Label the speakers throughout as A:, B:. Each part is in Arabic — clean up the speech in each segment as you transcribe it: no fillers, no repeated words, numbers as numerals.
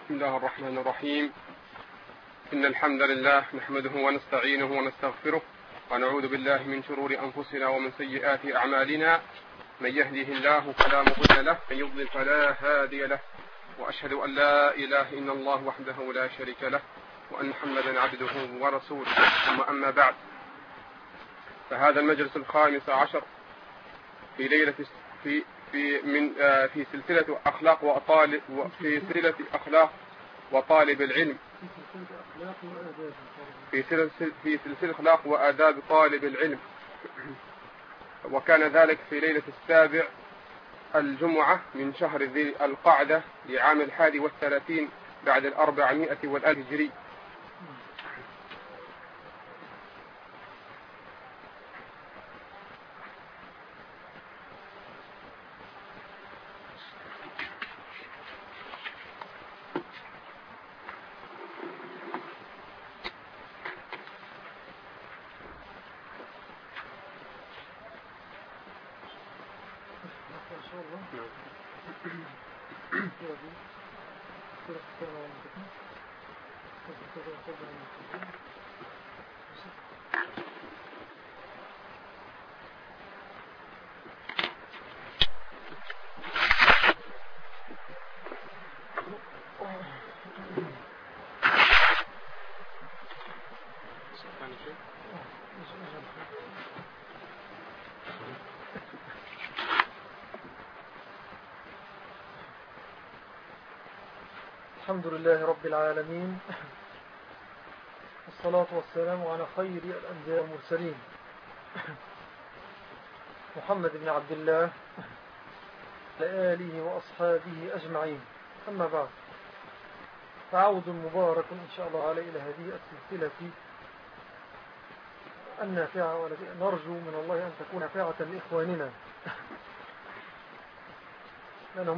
A: بسم الله الرحمن الرحيم. إن الحمد لله نحمده ونستعينه ونستغفره ونعوذ بالله من شرور أنفسنا ومن سيئات أعمالنا. من يهده الله فلا مضل له ومن يضلل فلا هادي له، وأشهد أن لا إله إلا الله وحده لا شريك له وأن محمدا عبده ورسوله. ثم أما بعد، فهذا المجلس الخامس عشر في ليلة في سلسلة أخلاق وطالب العلم، في سلسلة أخلاق وآداب طالب العلم، وكان ذلك في ليلة 7 الجمعة من شهر ذي القعدة لعام 31 بعد 400 والألف هجري.
B: الحمد لله رب العالمين، والصلاة والسلام على خير الأنبياء والمرسلين محمد بن عبد الله وآله وأصحابه أجمعين. أما بعد، فعود مبارك إن شاء الله على إلى هذه السلسلة النافعة، والتي نرجو من الله أن تكون نافعة لإخواننا، لأنه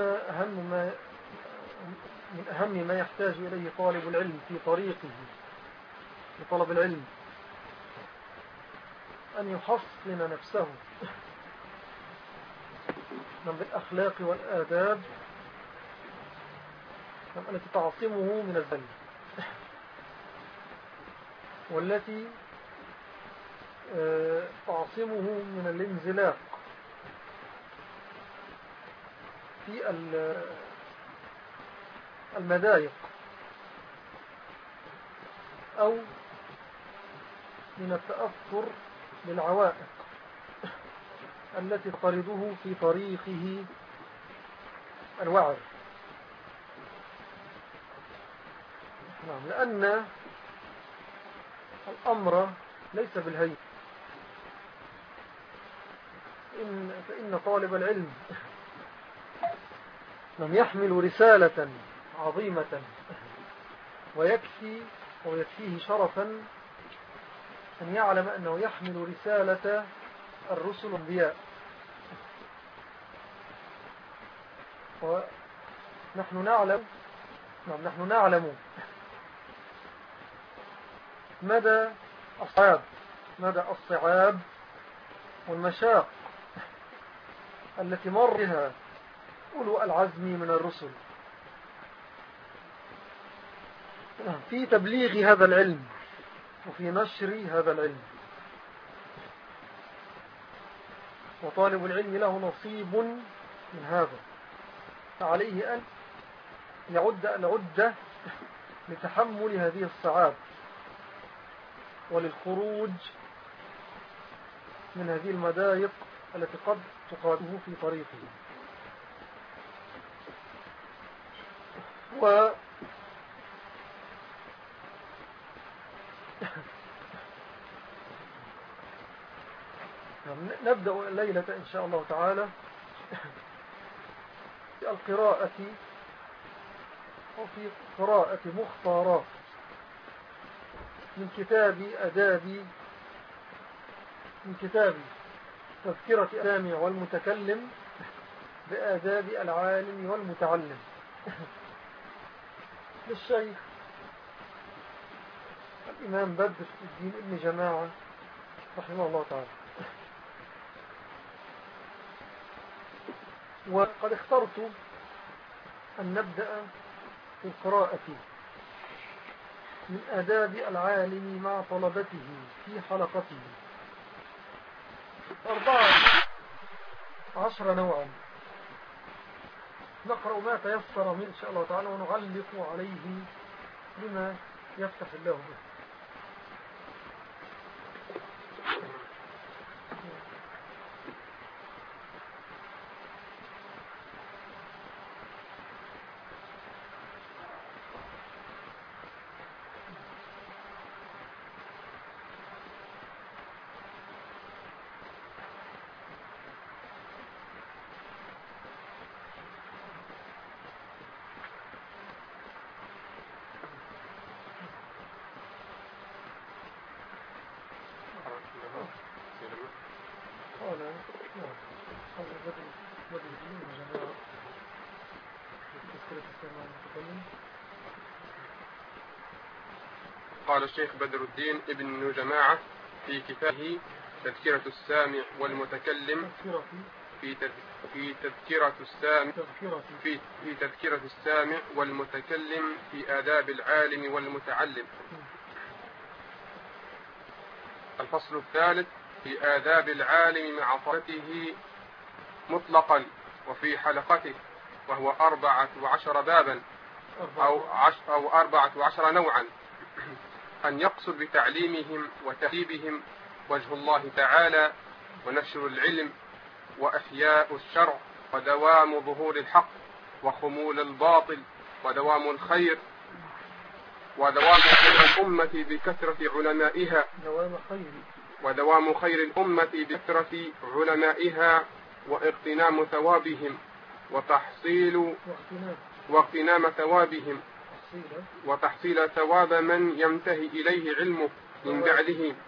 B: من أهم ما يحتاج إليه طالب العلم في طريقه لطلب العلم أن يحصن نفسه من بالأخلاق والآداب التي تعصمه من الزل، والتي تعصمه من الانزلاق في المضايق أو من التأثر بالعوائق التي تطرده في طريقه الوعر. لأن الأمر ليس بالهين، فإن طالب العلم لم يحمل رسالة عظيمة، ويكفيه شرفا أن يعلم أنه يحمل رسالة الرسل الأنبياء. ونحن نعلم مدى الصعاب والمشاق التي مر بها أولو العزم من الرسل في تبليغ هذا العلم وفي نشر هذا العلم. وطالب العلم له نصيب من هذا، فعليه أن يعد العدة لتحمل هذه الصعاب وللخروج من هذه المضايق التي قد تقاده في طريقه. نبدأ الليلة إن شاء الله تعالى في القراءة وفي قراءة مختارات من كتاب تذكرة السامع والمتكلم بآداب العالم والمتعلم للشيخ الإمام بدر الدين ابن جماعة رحمه الله تعالى. وقد اخترت أن نبدأ في القراءة من آداب العالم مع طلبته في حلقته 14 نوعا. نقرأ ما تيسر من إن شاء الله تعالى ونعلق عليه لما يفتح الله به.
A: قال الشيخ بدر الدين ابن جماعة في كتابه تذكرة السامع والمتكلم في تذكرة السامع والمتكلم في آداب العالم والمتعلم. الفصل الثالث في آداب العالم مع طلبته مطلقا وفي حلقته، وهو 14 بابا أو 14 نوعا، أن يقصد بتعليمهم وتهذيبهم وجه الله تعالى ونشر العلم وإحياء الشرع ودوام ظهور الحق وخمول الباطل ودوام الخير ودوام خير الأمة بكثرة علمائها ودوام خير الأمة بكثرة علمائها واغتنام ثوابهم واغتنام ثوابهم وتحصيل ثواب من ينتهي إليه علمه من بعدهم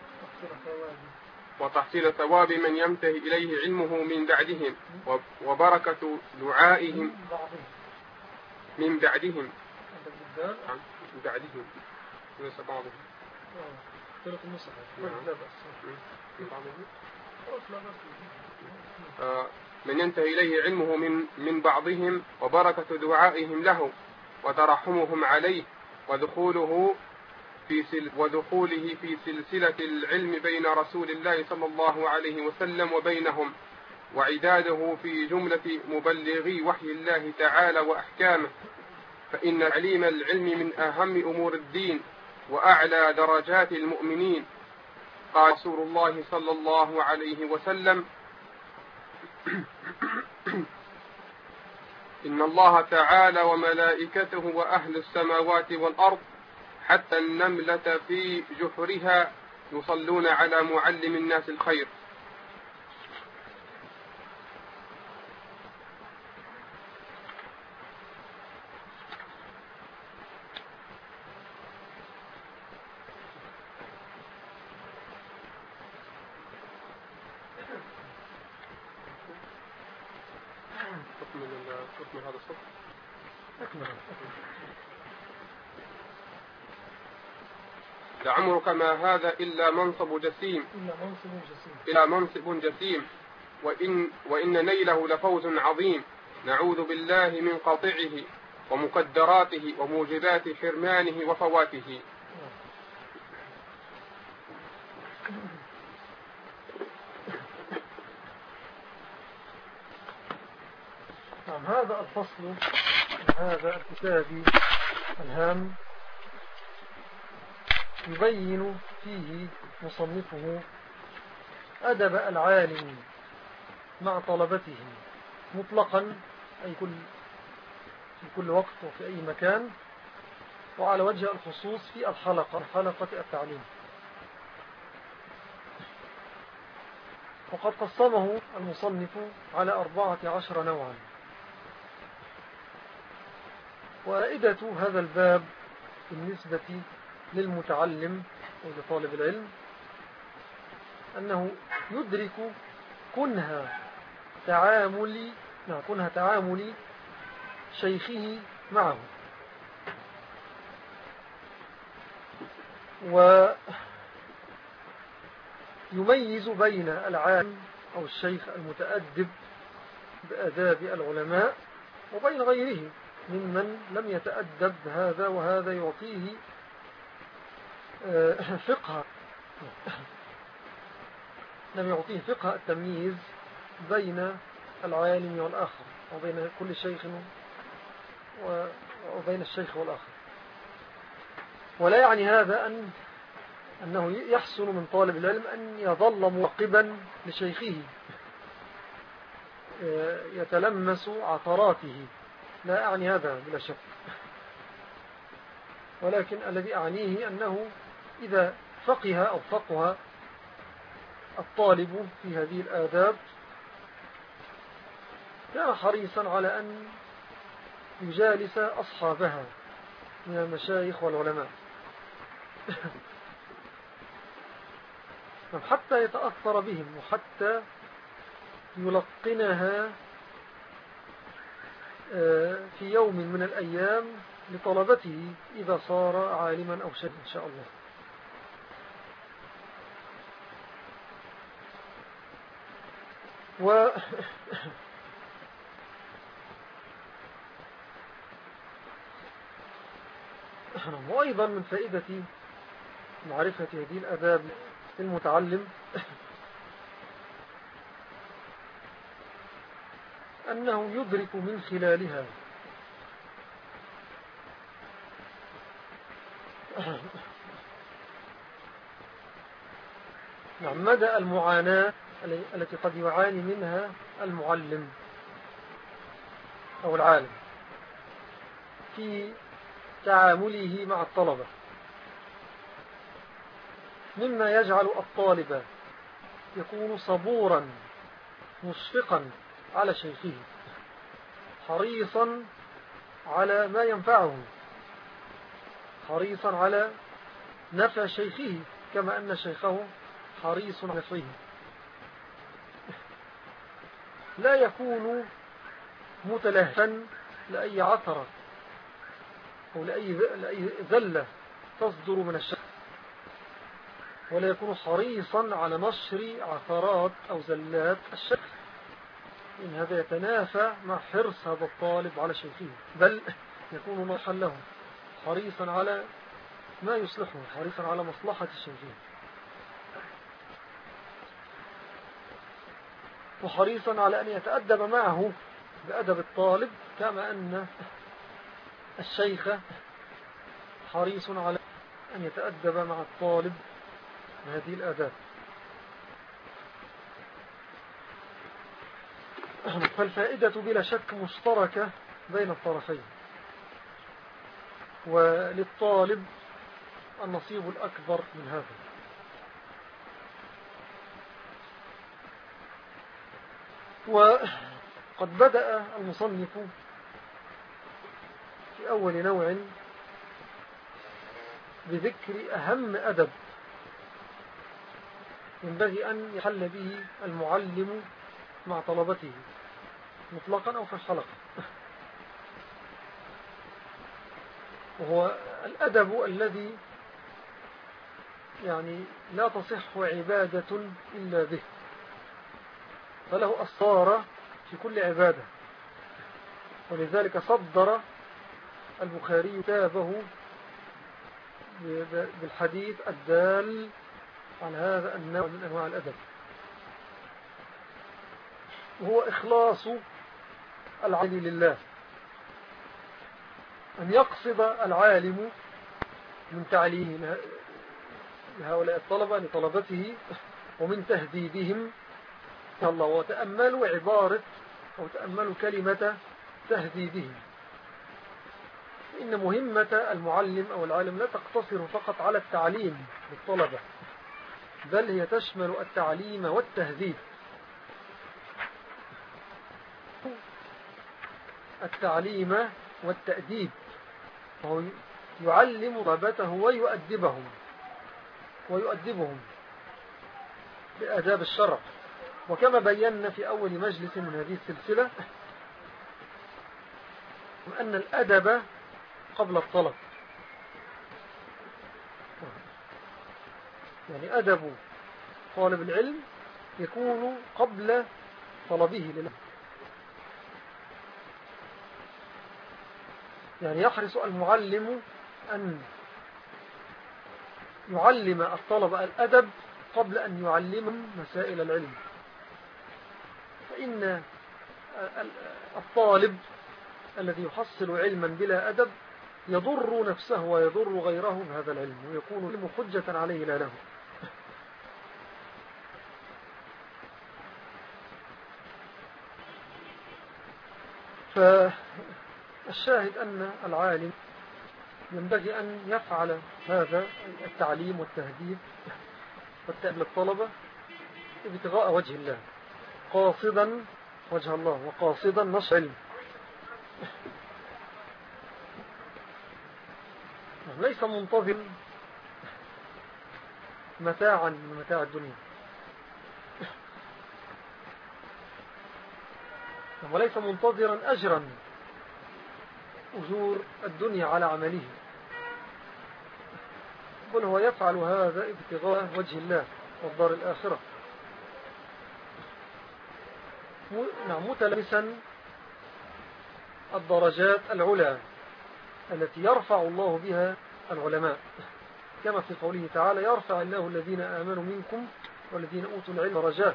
A: وبركة دعائهم من بعدهم ليس بعضهم من ينتهي إليه علمه من بعضهم وبركة دعائهم له وترحمهم عليه ودخوله في سلسلة العلم بين رسول الله صلى الله عليه وسلم وبينهم، وعداده في جملة مبلغي وحي الله تعالى وأحكامه، فإن تعليم العلم من أهم أمور الدين وأعلى درجات المؤمنين. قال رسول الله صلى الله عليه وسلم: إن الله تعالى وملائكته وأهل السماوات والأرض حتى النملة في جحرها يصلون على معلم الناس الخير. تكمل هذا الصف. لعمرك ما هذا إلا منصب جسيم وإن نيله لفوز عظيم، نعوذ بالله من قاطعه ومقدراته وموجبات حرمانه وفواته.
B: هذا الفصل من هذا الكتاب الهام يبين فيه مصنفه أدب العالم مع طلبته مطلقا، أي في كل وقت وفي أي مكان، وعلى وجه الخصوص في حلقة التعليم. وقد قسمه المصنف على 14 نوعا. وفائدة هذا الباب بالنسبة للمتعلم أو لطالب العلم أنه يدرك كنها تعامل شيخه معه، ويميز بين العالم أو الشيخ المتأدب بآداب العلماء وبين غيره ممن لم يتأدب هذا، وهذا يعطيه فقه، لم يعطيه فقه التمييز بين العالم والآخر، وبين كل شيخ وبين الشيخ والآخر. ولا يعني هذا أنه يحسن من طالب العلم أن يظل مراقبا لشيخه يتلمس عثراته، لا أعني هذا بلا شك، ولكن الذي أعنيه أنه إذا فقه أو فقه الطالب في هذه الآداب كان حريصا على أن يجالس أصحابها من المشايخ والعلماء حتى يتأثر بهم، وحتى يلقنها في يوم من الأيام لطلبته إذا صار عالما أو شيخا إن شاء الله. وأيضا من فائدة معرفة هذه الآداب للمتعلم أنه يدرك من خلالها مدى المعاناة التي قد يعاني منها المعلم أو العالم في تعامله مع الطلبة، مما يجعل الطالب يكون صبورا مشفقا على شيخه، حريصا على ما ينفعه، حريصا على نفع شيخه كما أن شيخه حريص على نفعه. لا يكون متلهفا لأي عثرة أو لأي ذلة تصدر من الشيخ، ولا يكون حريصا على نشر عثرات أو زلات الشيخ، إن هذا يتنافى مع حرص هذا الطالب على شيخه، بل يكون ناصحا له، حريصا على ما يصلحه، حريصا على مصلحة شيخه، وحريصا على أن يتأدب معه بأدب الطالب، كما أن الشيخ حريص على أن يتأدب مع الطالب بهذه الآداب. فالفائدة بلا شك مشتركة بين الطرفين، وللطالب النصيب الأكبر من هذا. وقد بدأ المصنف في أول نوع بذكر أهم أدب ينبغي أن يحل به المعلم مع طلبته مطلقا أو في الحلقة، وهو الأدب الذي يعني لا تصح عبادة إلا به، فله أسرار في كل عبادة، ولذلك صدر البخاري كتابه بالحديث الدال على هذا النوع من أنواع الأدب، وهو إخلاص العالم لله، أن يقصد العالم من تعليم لهؤلاء الطلبة لطلبته ومن تهذيبهم الله. وتأملوا عبارة أو تأملوا كلمة تهذيبهم، إن مهمة المعلم أو العالم لا تقتصر فقط على التعليم للطلبة، بل هي تشمل التعليم والتهذيب، التعليم والتأديب، وهو يعلم طلبته ويؤدبهم بآداب الشرع. وكما بينا في أول مجلس من هذه السلسلة أن الأدب قبل الطلب، يعني أدب طالب العلم يكون قبل طلبه لله. يعني يحرص المعلم أن يعلم الطلبة الأدب قبل أن يعلمهم مسائل العلم. فإن الطالب الذي يحصل علما بلا أدب يضر نفسه ويضر غيره بهذا العلم، ويكون العلم حجة عليه لا له. فالشاهد أن العالم ينبغي أن يفعل هذا التعليم والتهذيب والتأديب للطلبة ابتغاء وجه الله، قاصدا وجه الله وقاصدا نشر علم، ليس منتظر متاعا من متاع الدنيا، وليس منتظرا أجور الدنيا على عمله، بل هو يفعل هذا ابتغاء وجه الله والدار الآخرة، متلبسا الدرجات العلى التي يرفع الله بها العلماء، كما في قوله تعالى: يرفع الله الذين آمنوا منكم والذين أوتوا العلم درجات.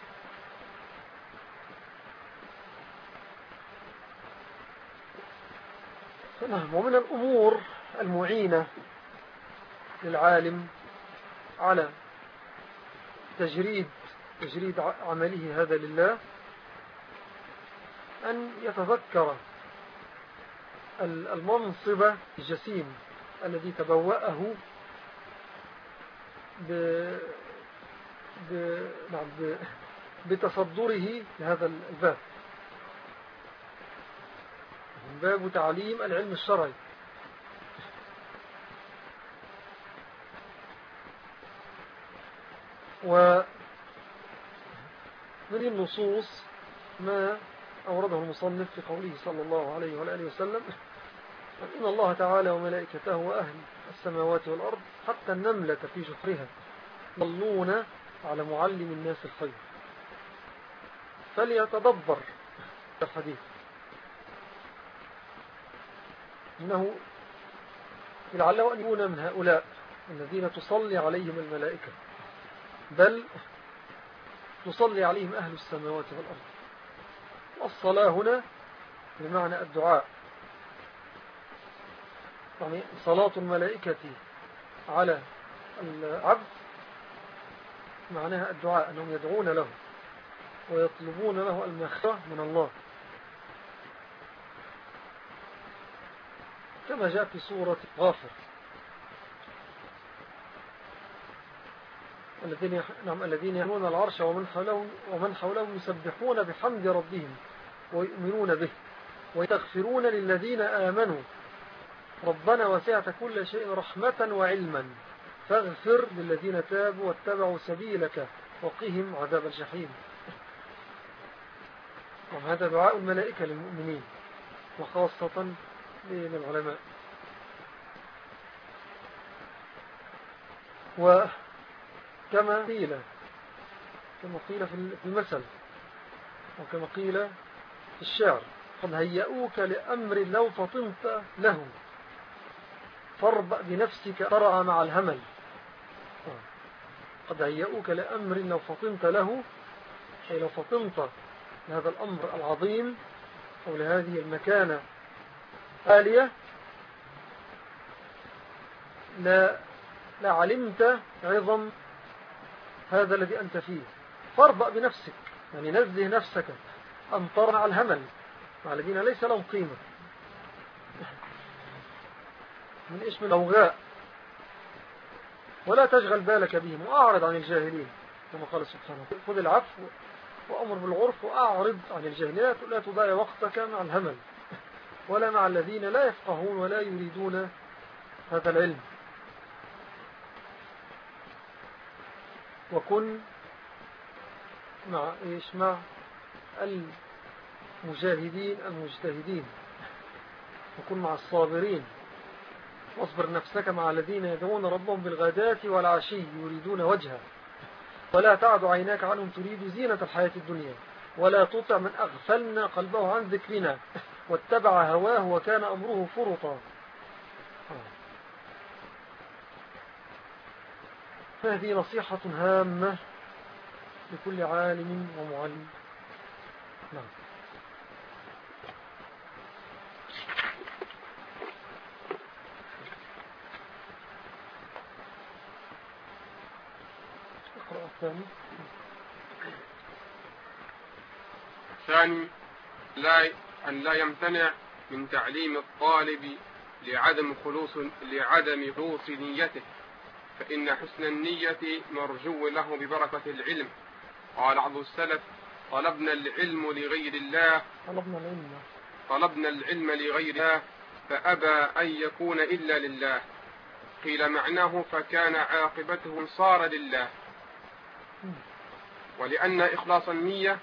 B: ومن الأمور المعينة للعالم على تجريد عمله هذا لله أن يتذكر المنصب الجسيم الذي تبوأه بتصدره لهذا الباب، باب تعليم العلم الشرعي. ومن النصوص ما أورده المصنف في قوله صلى الله عليه وآله وسلم: إن الله تعالى وملائكته وأهل السماوات والأرض حتى النملة في جحرها يصلون على معلم الناس الخير. فليتدبر الحديث، إنه لعله أن يكون من هؤلاء الذين تصلي عليهم الملائكة، بل تصلي عليهم أهل السماوات والأرض. والصلاة هنا بمعنى الدعاء، يعني صلاة الملائكة على العبد معناها الدعاء، أنهم يدعون له ويطلبون له المغفرة من الله، كما جاء في سورة غافر: الذين يحملون العرش ومن حولهم يسبحون بحمد ربهم ويؤمنون به ويستغفرون للذين آمنوا ربنا وسعت كل شيء رحمة وعلما فاغفر للذين تابوا واتبعوا سبيلك وقهم عذاب الجحيم. وهذا دعاء الملائكة للمؤمنين وخاصة للعلماء. وكما قيل في المثل، وكما قيل في الشعر: قد هيئوك لأمر لو فطنت له فاربأ بنفسك ترعى مع الهمل. قد هيئوك لأمر لو فطنت له، أي لو فطنت لهذا الأمر العظيم أو لهذه المكانة عالية لا علمت عظم هذا الذي أنت فيه. فاربأ بنفسك، يعني نزه نفسك أن ترى مع الهمل، مع الذين ليس لهم قيمة، من اسم الأوغاء، ولا تشغل بالك بهم وأعرض عن الجاهلين، كما قال سبحانه: خذ العفو وأمر بالعرف وأعرض عن الجاهلين. لا تضيع وقتك مع الهمل ولا مع الذين لا يفقهون ولا يريدون هذا العلم. وكن مع المجاهدين المجتهدين، وكن مع الصابرين، واصبر نفسك مع الذين يدعون ربهم بالغداة والعشي يريدون وجهه ولا تعد عيناك عنهم تريد زينة الحياة الدنيا ولا تطع من أغفلنا قلبه عن ذكرنا واتبع هواه وكان أمره فرطا. فهذه نصيحة هامة لكل عالم ومعلم. نعم. اقرأ الثاني.
A: الثاني أن لا يمتنع من تعليم الطالب لعدم خلوص نيته، فإن حسن النية مرجو له ببركة العلم. قال بعض السلف: طلبنا العلم لغير الله فأبى أن يكون إلا لله. قيل معناه: فكان عاقبته صار لله. ولأن إخلاص النية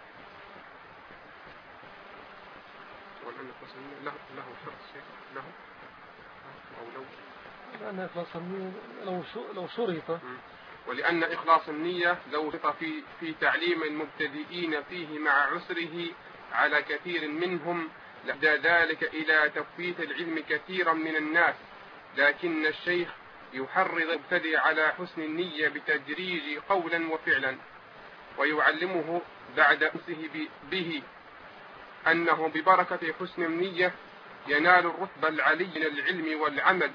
A: ولأن إخلاص النية لو شرط في تعليم المبتدئين فيه مع عسره على كثير منهم لأدى ذلك إلى تفويت العلم كثيرا من الناس. لكن الشيخ يحرض المبتدئ على حسن النية بتدريج قولا وفعلا، ويعلمه بعد أمسه به أنه ببركة حسن النية ينال الرتبة العلي من العلم والعمل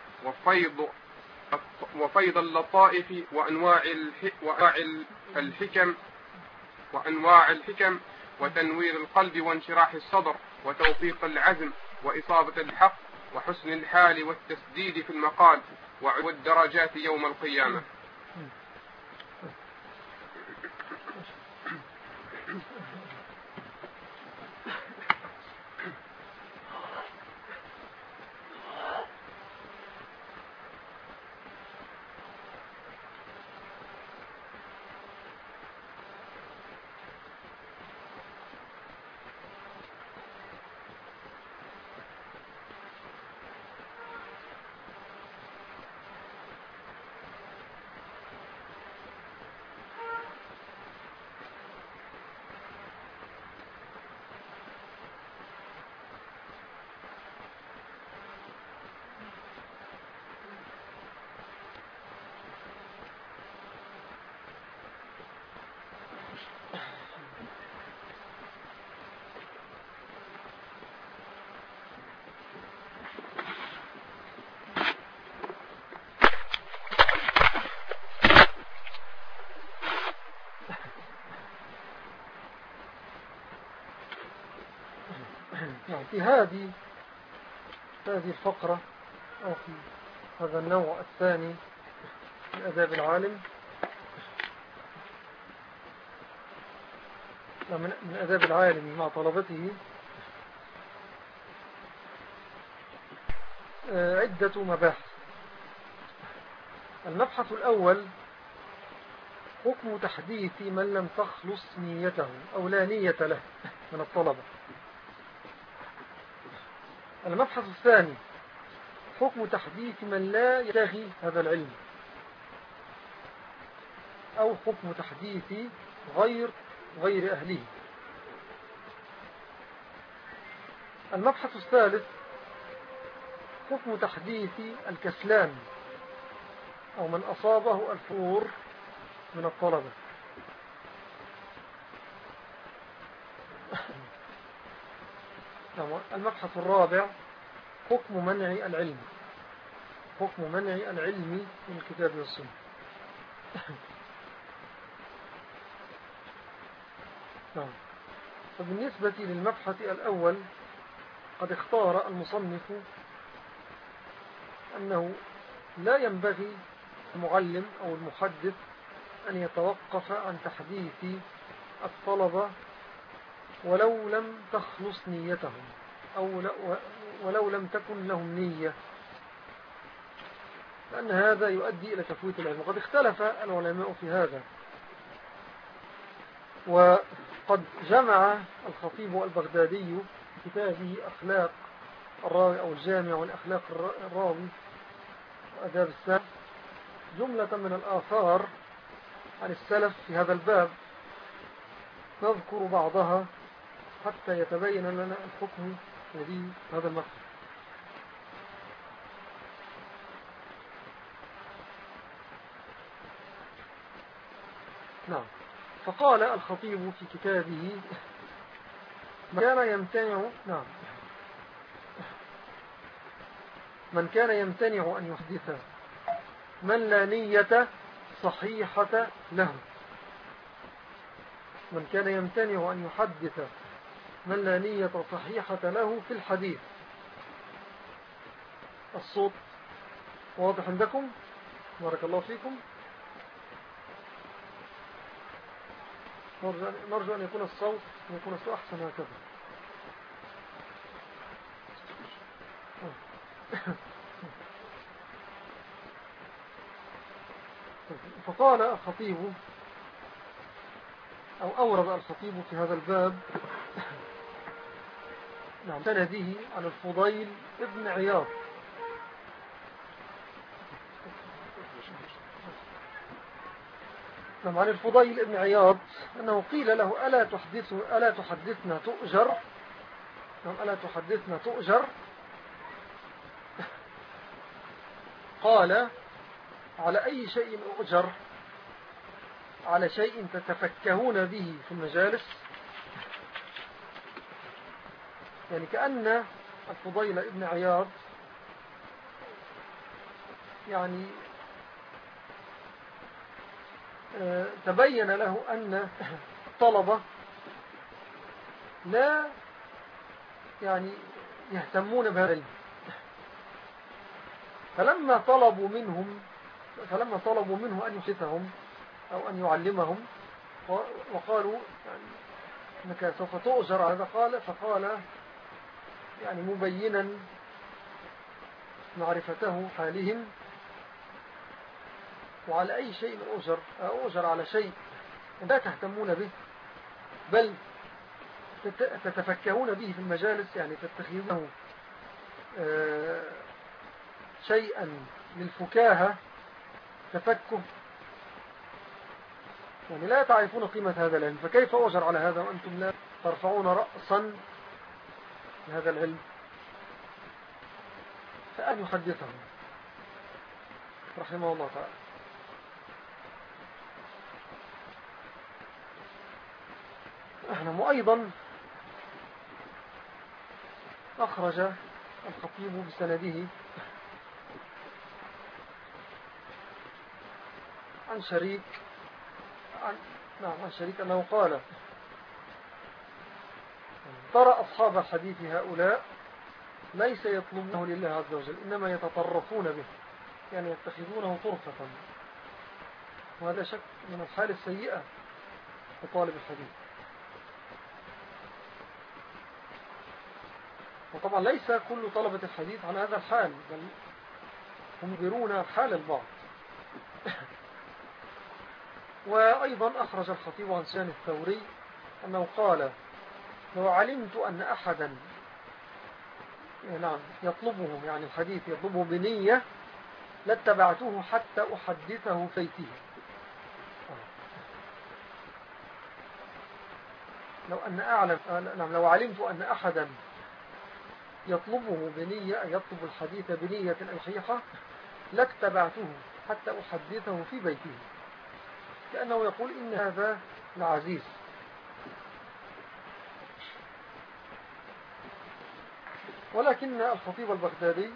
A: وفيض اللطائف وأنواع الحكم وتنوير القلب وانشراح الصدر وتوفيق العزم وإصابة الحق وحسن الحال والتسديد في المقال والدرجات يوم القيامة.
B: في هذه الفقرة أو في هذا النوع الثاني من آداب العالم، من آداب العالم مع طلبته، عدة مباحث. المبحث الأول: حكم تحديث من لم تخلص نيته أو لا نية له من الطلبة. المبحث الثاني: حكم تحديث من لا يبتغي هذا العلم أو حكم تحديث غير أهله. المبحث الثالث: حكم تحديث الكسلان أو من أصابه الفور من الطلبة. المبحث الرابع: حكم منع العلم من الكتاب والسنة. فبالنسبة للمبحث الأول قد اختار المصنف أنه لا ينبغي المعلم أو المحدث أن يتوقف عن تحديث الطلبة ولو لم تخلص نيتهم أو ولو لم تكن لهم نية، لأن هذا يؤدي إلى تفويت العلم. وقد اختلف العلماء في هذا، وقد جمع الخطيب البغدادي في كتابه أخلاق الراوي أو الجامع والأخلاق الراوي وأداب السلف جملة من الآثار عن السلف في هذا الباب، نذكر بعضها حتى يتبين لنا الحكم هذا المقصد. نعم. فقال الخطيب في كتابه من كان يمتنع أن يحدث من لا نية صحيحة له. من كان يمتنع أن يحدث من لا نية صحيحة له في الحديث. الصوت واضح عندكم؟ بارك الله فيكم. نرجو أن يكون الصوت أحسن هكذا. فقال الخطيب أو أورد الخطيب في هذا الباب نعم سنده عن الفضيل ابن عياض نعم عن الفضيل ابن عياض أنه قيل له ألا تحدثنا تؤجر. نعم ألا تحدثنا تؤجر. قال على أي شيء أؤجر؟ على شيء تتفكهون به في المجالس. يعني كأن الفضيل ابن عياض يعني تبين له أن الطلبة لا يعني يهتمون بهذا العلم. فلما طلبوا منه أن يحدثهم أو أن يعلمهم وقالوا يعني أنك سوف تؤجر هذا فقال يعني مبينا معرفته حالهم وعلى أي شيء أؤجر على شيء لا تهتمون به بل تتفكهون به في المجالس. يعني تتخذونه شيئا للفكاهة تفكه. يعني لا تعرفون قيمة هذا العلم فكيف أؤجر على هذا وأنتم لا ترفعون رأسا لهذا العلم. فأن يحدثهم رحمه الله تعالى. وأيضا أخرج الخطيب بسنده عن شريك أنه قال ترى أصحاب الحديث هؤلاء ليس يطلبونه لله عز وجل إنما يتطرفون به. يعني يتخذونه طرفة. وهذا شك من الحال السيئة لطالب الحديث. وطبعا ليس كل طلبة الحديث على هذا الحال بل هم يرون حال البعض. وأيضا أخرج الخطيب عن سفيان الثوري أنه قال لو علمت أن أحدا يطلبه يعني الحديث يطلبه بنية لاتبعته حتى أحدثه فيته. لو علمت أن أحدا يطلبه بنية يطلب الحديث بنية صحيحة لاتبعته حتى أحدثه في بيته. كأنه يقول إن هذا العزيز. ولكن الخطيب البغدادي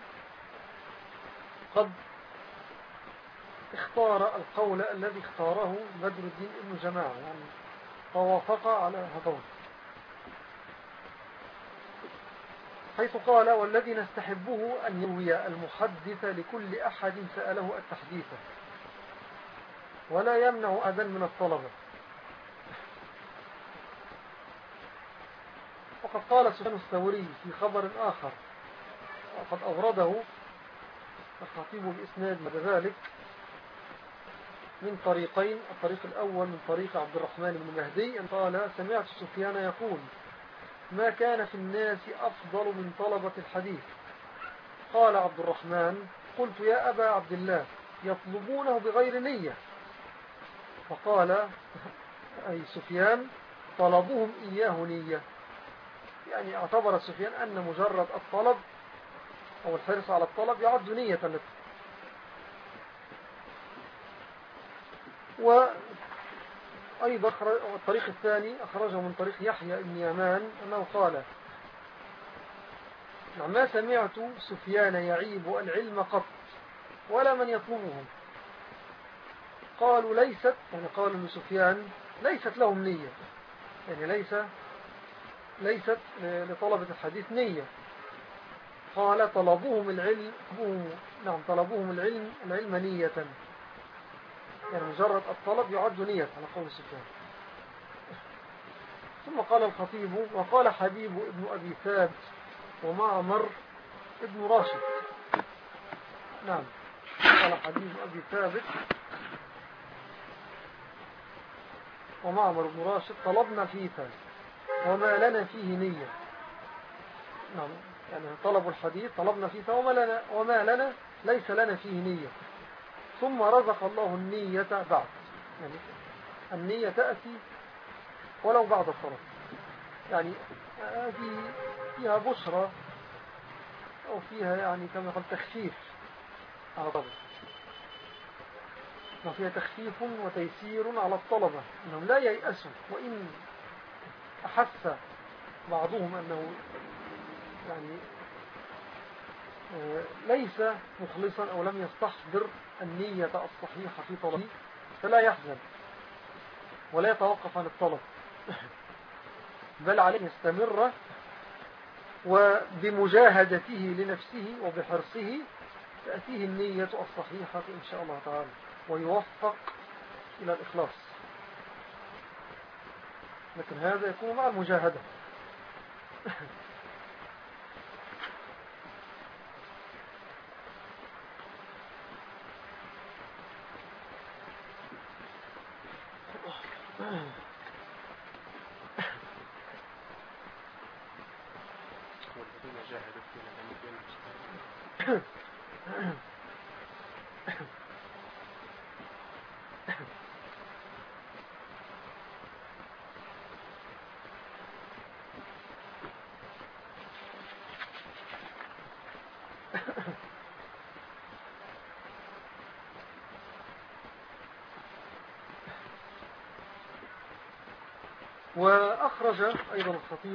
B: قد اختار القول الذي اختاره بدر الدين ابن جماعة يعني توافق على هذا حيث قال والذي نستحبه أن يروي المحدث لكل أحد سأله التحديث ولا يمنع أذى من الطلبة. وقد قال سفيان الثوري في خبر آخر وقد أورده الخطيب بإسناد ذلك من طريقين. الطريق الأول من طريق عبد الرحمن بن مهدي قال سمعت سفيان يقول ما كان في الناس أفضل من طلبة الحديث. قال عبد الرحمن قلت يا أبا عبد الله يطلبونه بغير نية. فقال أي سفيان طلبهم إياه نية يعني اعتبر سفيان أن مجرد الطلب أو الحرص على الطلب يعد نية له. وأيضا الطريق الثاني أخرجه من طريق يحيى بن يمان أنه قال: ما سمعت سفيان يعيب العلم قط ولا من يطلبه. قالوا ليست، يعني قالوا لسفيان ليست لهم نية، يعني ليست لطلبة الحديث نية. قال: طلبوهم العلم، نعم طلبوهم العلم نية، يعني مجرد الطلب يعد نية على قول سفيان. ثم قال الخطيب: وقال حبيب ابن أبي ثابت ومعمر ابن راشد. نعم، قال حبيب أبي ثابت ومعمر بن راشد: طلبنا فيها وما لنا فيه نية. نعم، يعني طلبوا الحديث طلبنا فيها وما لنا ليس لنا فيه نية. ثم رزق الله النية بعد، يعني النية تأتي ولو بعد الطلب، يعني هذه فيها بشرى أو فيها يعني كما قال تخفيف على طلب، وفيها تخفيف وتيسير على الطلبة أنهم لا ييأسوا، وإن أحس بعضهم أنه يعني ليس مخلصا أو لم يستحضر النية الصحيحة في طلبه فلا يحزن ولا يتوقف عن الطلب، بل عليه يستمر وبمجاهدته لنفسه وبحرصه تأتيه النية الصحيحة إن شاء الله تعالى ويوفق إلى الإخلاص. لكن هذا يكون مع المجاهدة. وأخرج أيضا الخطيب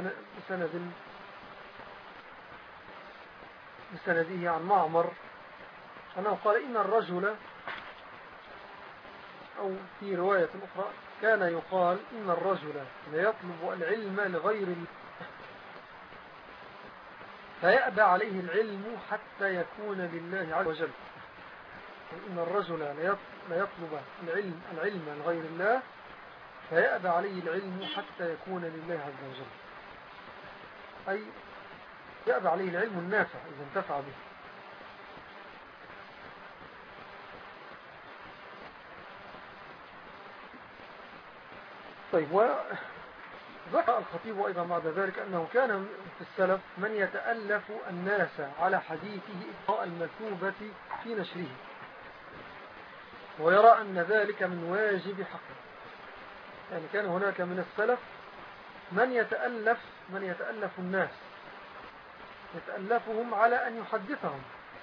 B: بسنده عن معمر أنه قال: إن الرجل، أو في رواية أخرى كان يقال: إن الرجل ليطلب العلم لغير الله فيأبى عليه العلم حتى يكون لله عز وجل. إن الرجل ليطلب العلم لغير الله فيأبى عليه العلم حتى يكون لله عز وجل، أي يأبى عليه العلم النافع إذا انتفع به. طيب، وذكر الخطيب أيضا بعد ذلك أنه كان في السلف من يتألف الناس على حديثه إبقاء المثوبة في نشره، ويرى أن ذلك من واجب حقه. يعني كان هناك من السلف من يتألف الناس، يتألفهم على أن يحدثهم.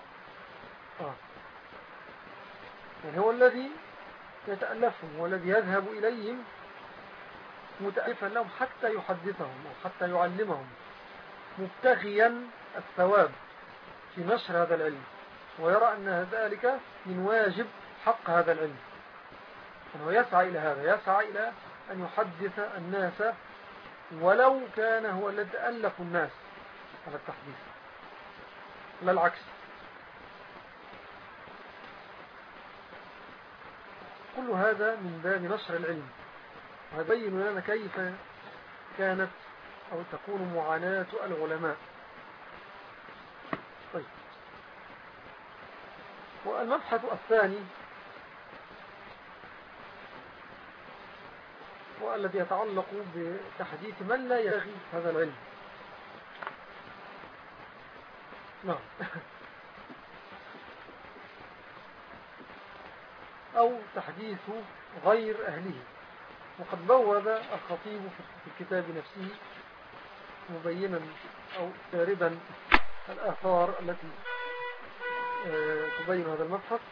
B: يعني هو الذي يتألفهم، هو الذي يذهب إليهم متألفا لهم حتى يحدثهم أو حتى يعلمهم، مبتغيا الثواب في نشر هذا العلم، ويرى أن ذلك من واجب حق هذا العلم. أنه يسعى إلى هذا، يسعى إلى أن يحدث الناس ولو كان هو الذي تألف الناس على التحديث، لا العكس. كل هذا من باب نشر العلم، ويبين لنا كيف كانت أو تكون معاناة العلماء. طيب، والمبحث الثاني والذي يتعلق بتحديث من لا يغي هذا العلم. نعم. أو تحديث غير أهله. وقد بوّب الخطيب في الكتاب نفسه مبينا أو ساردا الآثار التي تبين هذا المبحث.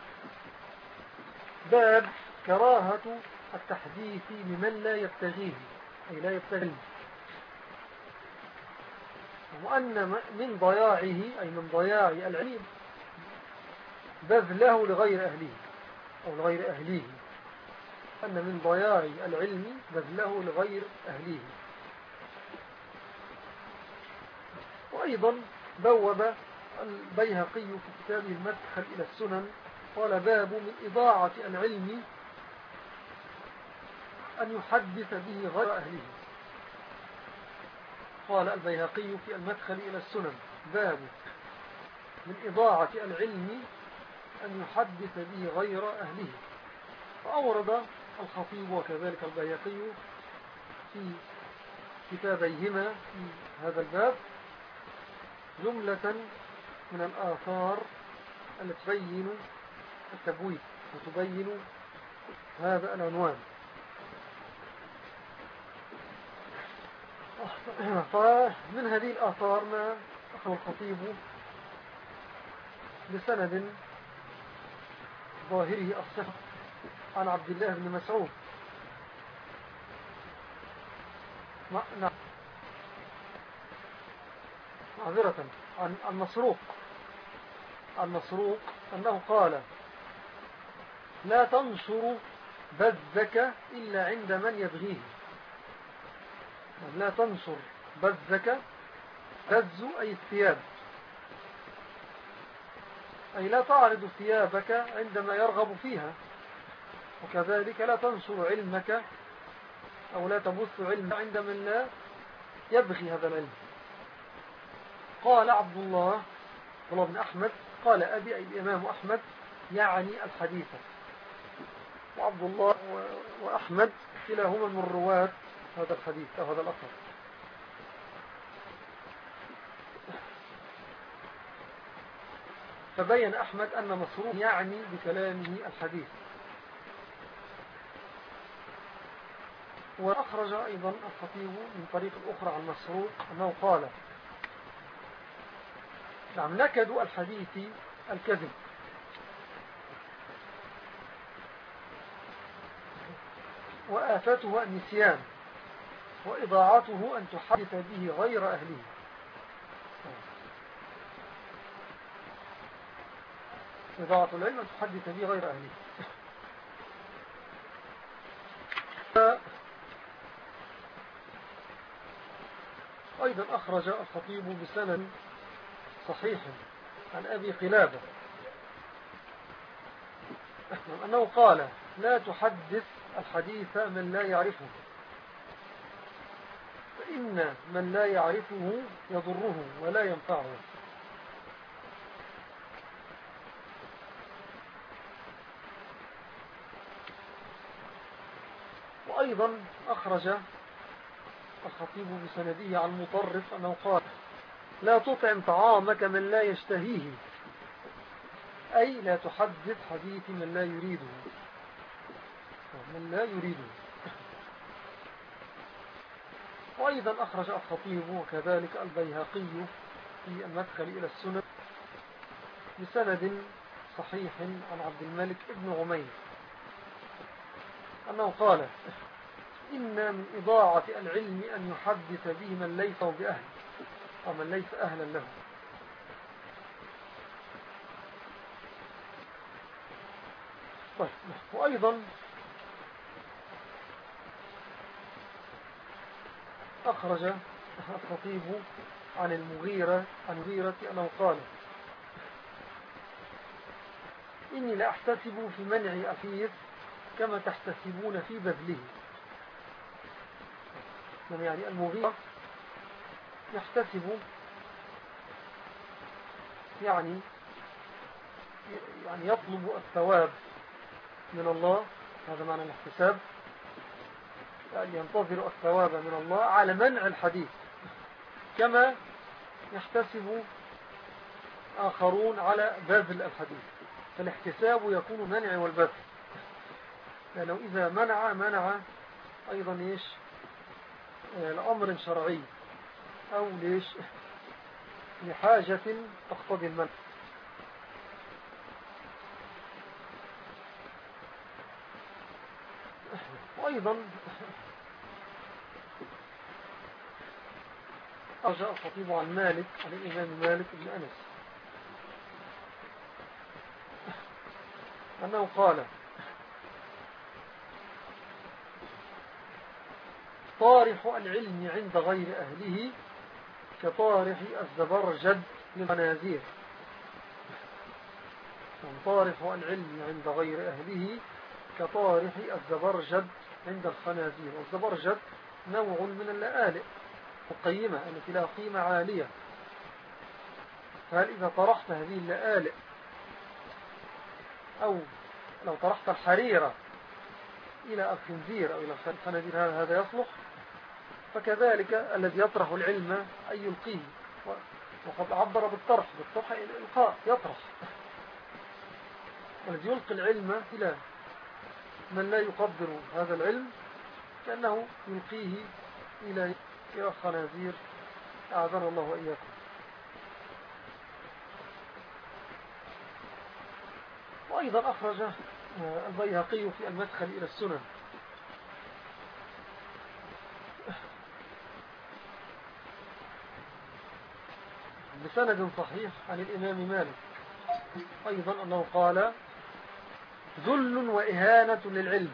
B: باب كراهة التحديث لمن لا يبتغيه، أي لا يبتغيه، وأن من ضياعه، أي من ضياع العلم، بذله لغير أهله أو لغير أهليه، أن من ضياع العلم بذله لغير أهليه. وأيضا بوب البيهقي في كتابه المدخل إلى السنن قال: باب من إضاعة العلم أن يحدث به غير أهله. قال البيهقي في المدخل إلى السنن: باب من إضاعة العلم أن يحدث به غير أهله. فأورد الخطيب وكذلك البيهقي في كتابيهما في هذا الباب جملة من الآثار التي تبين التبويب وتبين هذا العنوان. فمن هذه الآثار ما أخذ الخطيب بسند ظاهره الصحة عن عبد الله بن مسعود، نعم، معذرة، عن مسروق أنه قال: لا تنشر بذك إلا عند من يبغيه. لا تنشر بذك، بذ أي الثياب، أي لا تعرض ثيابك عندما يرغب فيها، وكذلك لا تنشر علمك أو لا تبث علمك عند من لا يبغي هذا العلم. قال عبد الله بن أحمد، قال أبي أي الإمام أحمد، يعني الحديث. وعبد الله وأحمد كلاهما من رواة هذا الحديث أو هذا الأثر. فبين أحمد أن مسروق يعني بكلامه الحديث. وأخرج أيضا الخطيب من طريق الأخرى عن مسروق أنه قال: نعم، نكد الحديث الكذب، وآفته النسيان، وإضاعته أن تحدث به غير أهله. إضاعة العلم أن تحدث به غير أهله. أيضا أخرج الخطيب بسند صحيح عن أبي قلابة أنه قال: لا تحدث الحديث من لا يعرفه، فإن من لا يعرفه يضره ولا ينفعه. وأيضا أخرج الخطيب بسنده عن مطرف أنه قال: لا تطعم طعامك من لا يشتهيه، أي لا تحدث حديث من لا يريده. وأيضا أخرج الخطيب وكذلك البيهقي في المدخل إلى السنن بسند صحيح عن عبد الملك ابن عمير أنه قال: إن من إضاعة العلم أن يحدث به من ليس بأهل أو من ليس أهلا له. طيب. وأيضا أخرج الخطيب عن المغيرة أنه قال: إني لأحتسب في منع أفيس كما تحتسبون في بذله. يعني المغيرة يحتسب، يعني يطلب الثواب من الله، هذا معنى الاحتساب، يعني ينتظر الثواب من الله على منع الحديث، كما يحتسب آخرون على بذل الحديث. فالاحتساب يكون منع والبذل، لأنه إذا منع أيضا الأمر شرعي، أو ليش لحاجة تقتضي المنع. وأيضا أرجع الخطيب عن مالك، عن الإمام مالك بن أنس أنه قال: طارح العلم عند غير أهله كطارح الزبرجد للخنازير. طارح العلم عند غير أهله كطارح الزبرجد عند الخنازير. والزبرجد نوع من اللآلئ القيمة التي لها قيمة عالية. فهل إذا طرحت هذه اللآلئ أو لو طرحت الحريرة إلى الخنزير أو إلى الخنازير هذا يصلح؟ فكذلك الذي يطرح العلم أي يلقيه، وقد عبر بالطرح الإلقاء يطرح. والذي يلقي العلم إلى من لا يقدر هذا العلم كأنه يلقيه إلى الخنازير، أعاذنا الله وإياكم. وأيضا أخرج البيهقي في المدخل إلى السنن بسند صحيح عن الإمام مالك أيضا أنه قال: ذل وإهانة للعلم.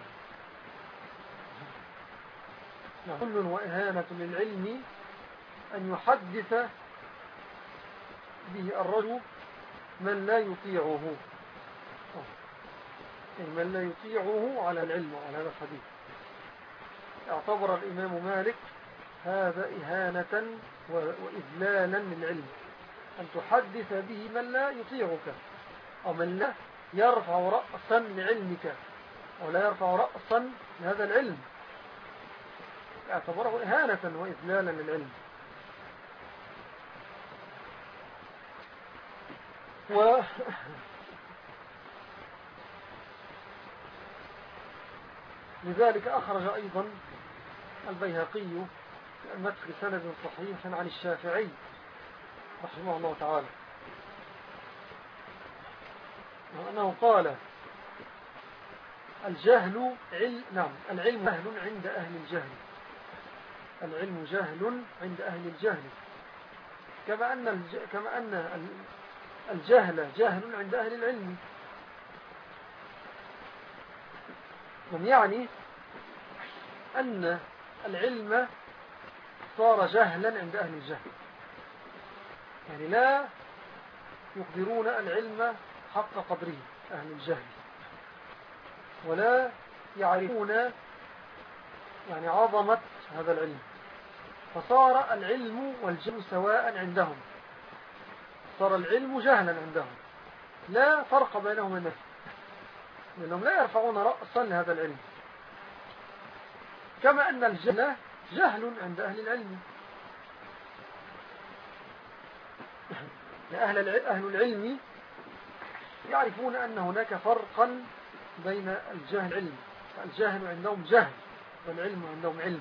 B: ذل وإهانة للعلم أن يحدث به الرجل من لا يطيعه، يعني من لا يطيعه على العلم وعلى هذا الحديث. اعتبر الإمام مالك هذا إهانة وإذلالا للعلم، أن تحدث به من لا يطيعك أو من لا يرفع رأسا لعلمك أو لا يرفع رأسا لهذا العلم. اعتبره إهانة وإذلالا للعلم. لذلك أخرج أيضا البيهقي المدخل سند صحيح عن الشافعي رحمه الله تعالى أنه قال: العلم جهل عند أهل الجهل. العلم جهل عند أهل الجهل كما أن الجهل جهل عند أهل العلم. يعني أن العلم صار جهلا عند أهل الجهل، يعني لا يقدرون العلم حق قدره أهل الجهل، ولا يعرفون يعني عظمة هذا العلم، فصار العلم والجهل سواء عندهم. صار العلم جهلا عندهم، لا فرق بينهم النفس، لأنهم لا يرفعون رأسا لهذا العلم. كما أن الجهل جهل عند أهل العلم. أهل العلم يعرفون أن هناك فرقا بين الجهل والعلم. الجهل عندهم جهل والعلم عندهم علم.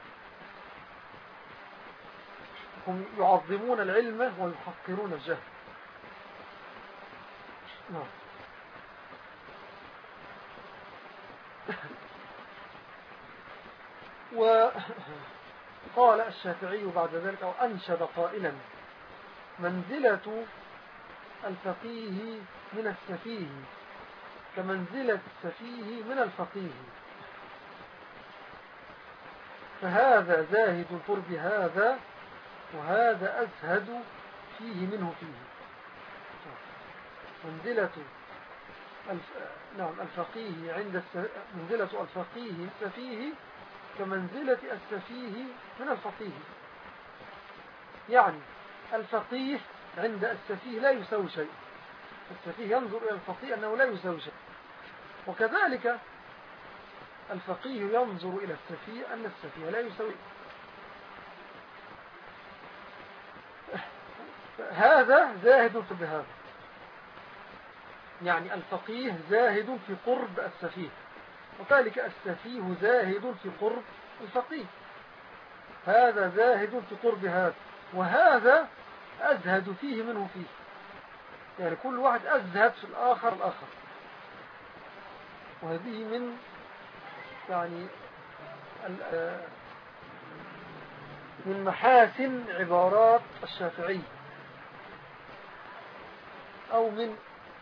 B: هم يعظمون العلم ويحقرون الجهل. نعم. وقال الشافعي بعد ذلك أو أنشد قائلا: منزلة الفقيه من السفيه كمنزلة السفيه من الفقيه، فهذا زاهد قرب هذا وهذا أزهد فيه منه فيه. منزلة الفقيه عند منزلة الفقيه السفيه كمنزلة السفيه من الفقيه. يعني الفقيه عند السفيه لا يسوي شيء. السفيه ينظر إلى الفقيه أنه لا يسوي شيء، وكذلك الفقيه ينظر إلى السفيه أن السفيه لا يسوي. هذا زاهد في هذا، يعني الفقيه زاهد في قرب السفيه، وذلك السفيه زاهد في قرب الفقيه. هذا زاهد في قرب هذا وهذا أزهد فيه منه فيه، يعني كل واحد أزهد في الآخر. وهذه من يعني من محاسن عبارات الشافعي، أو من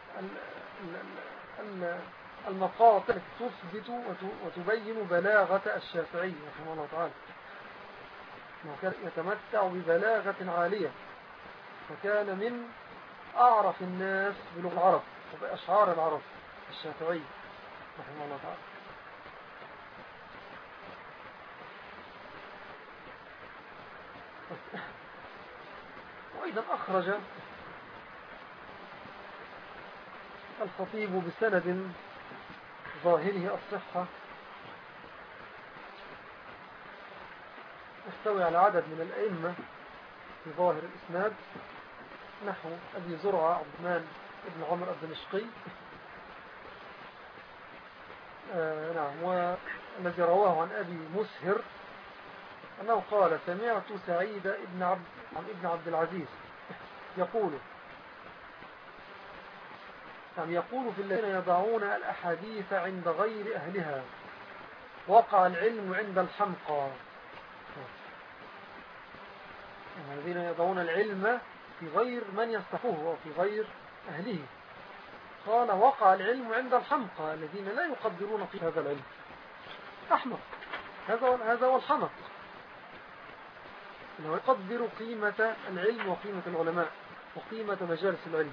B: المقاطع تثبت وتبين بلاغة الشافعي رحمه الله تعالى. كان يتمتع ببلاغة عالية، فكان من أعرف الناس بلغة العرب وبأشعار العرب الشافعي رحمه الله تعالى. وأيضا أخرج الخطيب بسند ظاهره الصحة يستوي على عدد من الأئمة في ظاهر الإسناد، نحو أبي زرعة عبد الرحمن بن عمر الدمشقي، نعم، والذي رواه عن أبي مسهر أنه قال: سمعت سعيد ابن عبد العزيز يقول في الذين يضعون الأحاديث عند غير أهلها وقع العلم عند الحمقى. الذين يضعون العلم في غير من يستحقه وفي غير أهله، قال: وقع العلم عند الحمقى الذين لا يقدرون في هذا العلم. أحمق، هذا هو الحمق، أنه يقدر قيمة العلم وقيمة العلماء وقيمة مجالس العلم.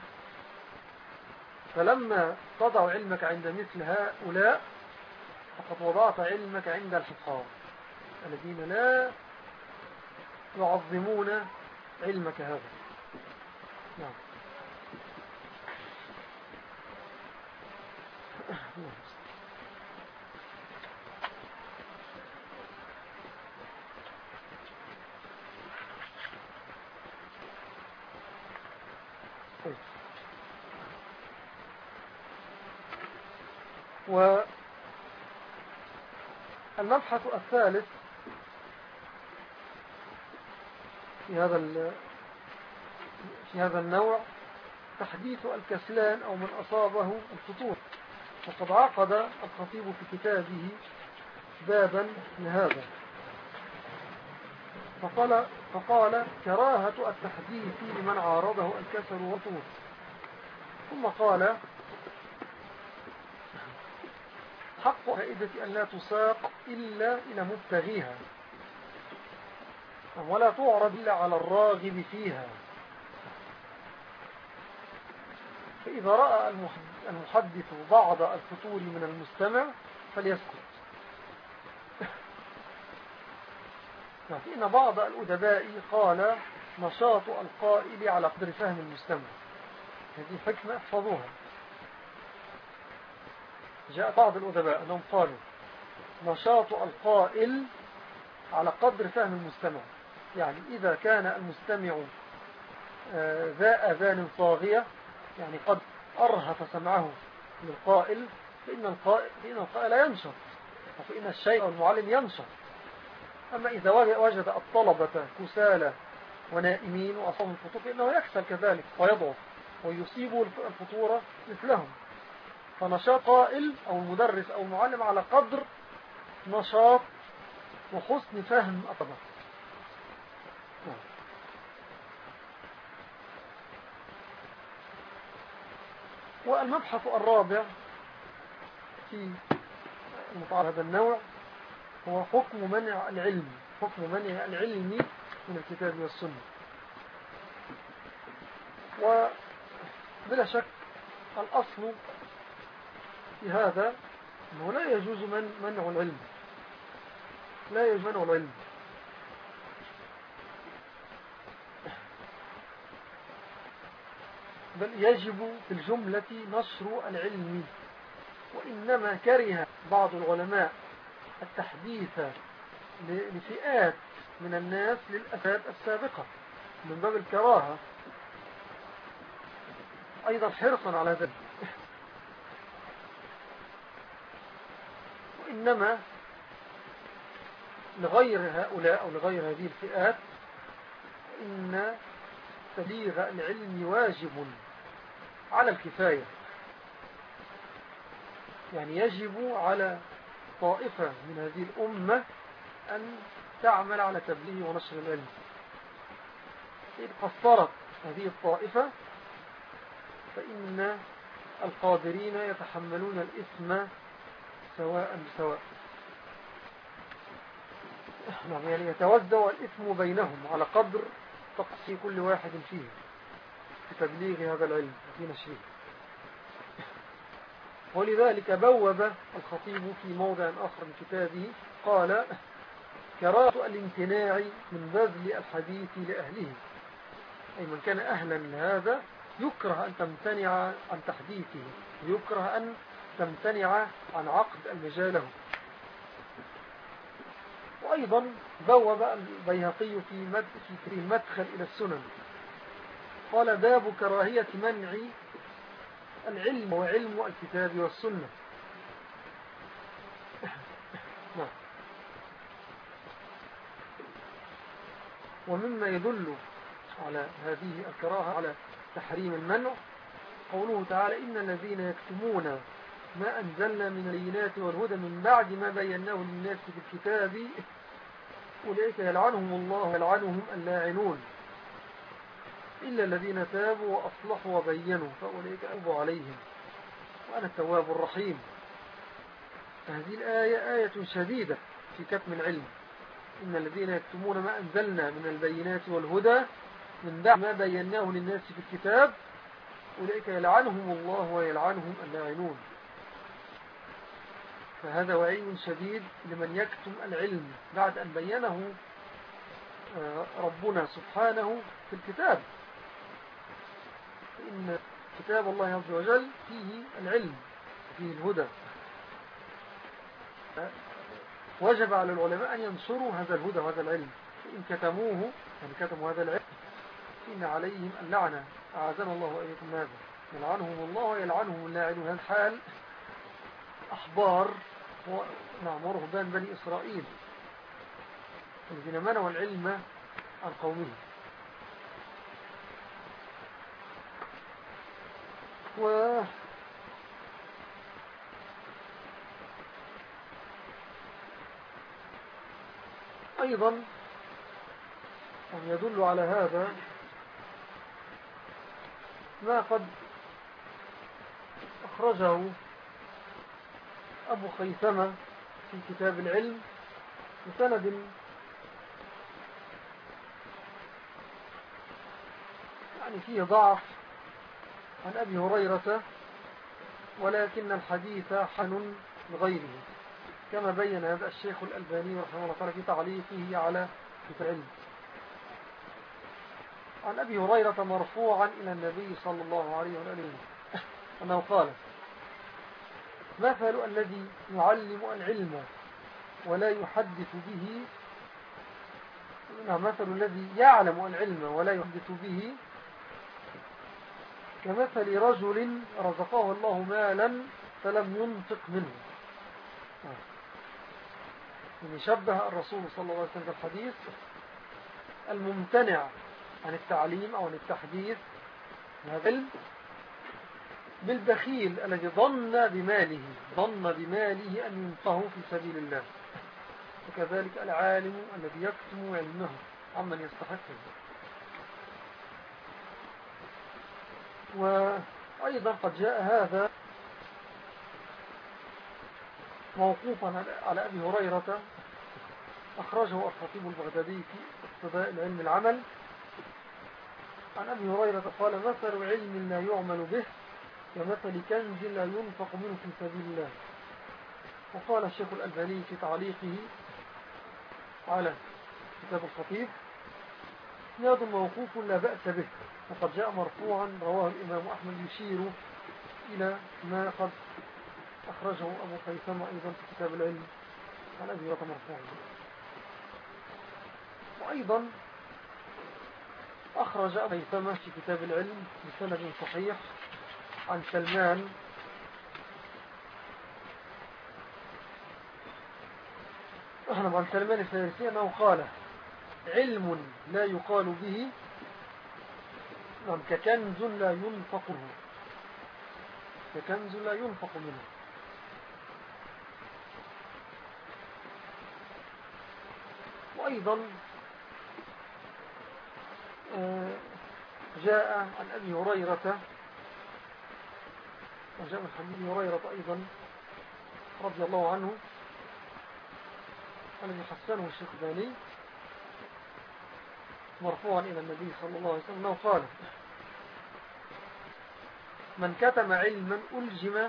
B: فلما تضع علمك عند مثل هؤلاء فقد وضعت علمك عند الحمقى الذين لا يعظمون علمك هذا. نعم. والمبحث الثالث في هذا النوع تحديث الكسلان أو من أصابه الفطور. وقد عقد الخطيب في كتابه بابا لهذا، فقال: كراهة التحديث لمن عارضه الكسل والفطور. ثم قال: حق فائدة أن لا تساق إلا إلى مبتغيها، ولا تعرض إلا على الراغب فيها. فإذا رأى المحدث بعض الفطور من المستمع فليسكت. فإن بعض الأدباء قال: نشاط القائل على قدر فهم المستمع. هذه حكمة احفظوها. جاء بعض الأدباء أنهم قالوا: نشاط القائل على قدر فهم المستمع، يعني إذا كان المستمع ذا أذان طاغية، يعني قد أرهف سمعه للقائل، فإن القائل ينشط، وفإن الشيء أو المعلم ينشط. أما إذا وجد الطلبة كسالى ونائمين وأصابوا الفطور فإنه يكسل كذلك ويضعف ويصيب الفطور مثلهم. فنشاط قائل أو المدرس أو المعلم على قدر نشاط وحسن فهم الطلبة. والمبحث الرابع في هذا النوع هو حكم منع العلم من الكتاب والسنة. وبلا شك الأصل في هذا أنه لا يجوز منع العلم، لا يجوز منع العلم، بل يجب في الجملة نشر العلم. وإنما كره بعض العلماء التحديث لفئات من الناس للأسباب السابقة من باب الكراهة، أيضا حرصا على ذلك. وإنما لغير هؤلاء أو لغير هذه الفئات إن تبليغ العلم واجب على الكفاية، يعني يجب على طائفة من هذه الأمة أن تعمل على تبليغ ونشر العلم. إذ قصرت هذه الطائفة فإن القادرين يتحملون الإثم سواء بسواء، يعني يتوزع الإثم بينهم على قدر تقصي كل واحد فيه في تبليغ هذا العلم وفي نشره. ولذلك بوب الخطيب في موضع آخر من كتابه قال: كراهة الامتناع من بذل الحديث لأهله، أي من كان أهلا لهذا يكره أن تمتنع عن تحديثه، ويكره أن تمتنع عن عقد المجاله. وأيضا بوب البيهقي في المدخل إلى السنن قال: باب كراهية منع العلم وعلم الكتاب والسنة. ومما يدل على هذه الكراهة على تحريم المنع قوله تعالى: إن الذين يكتمون ما أنزلنا من البينات والهدى من بعد ما بيناه للناس في الكتاب أولئك يلعنهم الله ويلعنهم اللاعنون إلا الذين تابوا وأصلحوا وبينوا فأولئك أتوب عليهم وأنا التواب الرحيم. هذه الآية آية شديدة في كتم العلم. إن الذين يكتمون ما أنزلنا من البينات والهدى من بعد ما بيناه للناس في الكتاب أولئك يلعنهم الله ويلعنهم اللاعنون. فهذا وعيد شديد لمن يكتم العلم بعد أن بينه ربنا سبحانه في الكتاب. إن كتاب الله عز وجل فيه العلم فيه الهدى. وجب على العلماء أن ينشروا هذا الهدى وهذا العلم. إن كتموه يعني كتموا هذا العلم إن عليهم اللعنة. أعاذنا الله وإياكم هذا. يلعنهم الله ويلعنهم اللاعنون. هذا حال أحبار ورهبان بني إسرائيل الذين منعوا العلم عن قومهم. أيضا يدل على هذا ما قد أخرجه أبو خيثمة في كتاب العلم بسند يعني فيه ضعف عن أبي هريرة، ولكن الحديث حسن لغيره كما بين هذا الشيخ الألباني رحمه الله تعالى في تعليقه على كتاب العلم. عن أبي هريرة مرفوعا إلى النبي صلى الله عليه وآله أنه قال: مثل الذي يعلم العلم ولا يحدث به، مثل الذي يعلم العلم ولا يحدث به كمثل رجل رزقه الله مالا فلم ينفق منه. يعني شبه الرسول صلى الله عليه وسلم في الحديث الممتنع عن التعليم أو عن التحديث هذا العلم بالبخيل الذي ظن بماله أن ينفقه في سبيل الله، وكذلك العالم الذي يكتم علمه عمن يستحقه. وأيضا قد جاء هذا موقوفا على أبي هريرة أخرجه الخطيب البغدادي في اقتضاء العلم العمل عن أبي هريرة قال: مثل علم لا يعمل به كمثل كنز لا ينفق منه في سبيل الله. وقال الشيخ الألباني في تعليقه على كتاب الخطيب: إسناد موقوف لا بأس به، وقد جاء مرفوعا رواه الإمام أحمد يشير إلى ما قد أخرجه أبو خيثمة أيضا في كتاب العلم عن أبي هريرة مرفوعا. وأيضا أخرج أبو خيثمة في كتاب العلم بسند صحيح عن سلمان عن سلمان الفارسي أنه قال: علم لا يقال به ككنز لا ينفقه، ككنز لا ينفق منه. وأيضا جاء عن أبي هريرة، وجاء من حديث هريرة أيضا رضي الله عنه الذي حسنه الشيخ الباني مرفوعا إلى النبي صلى الله عليه وسلم أنه قال: من كتم علما ألجم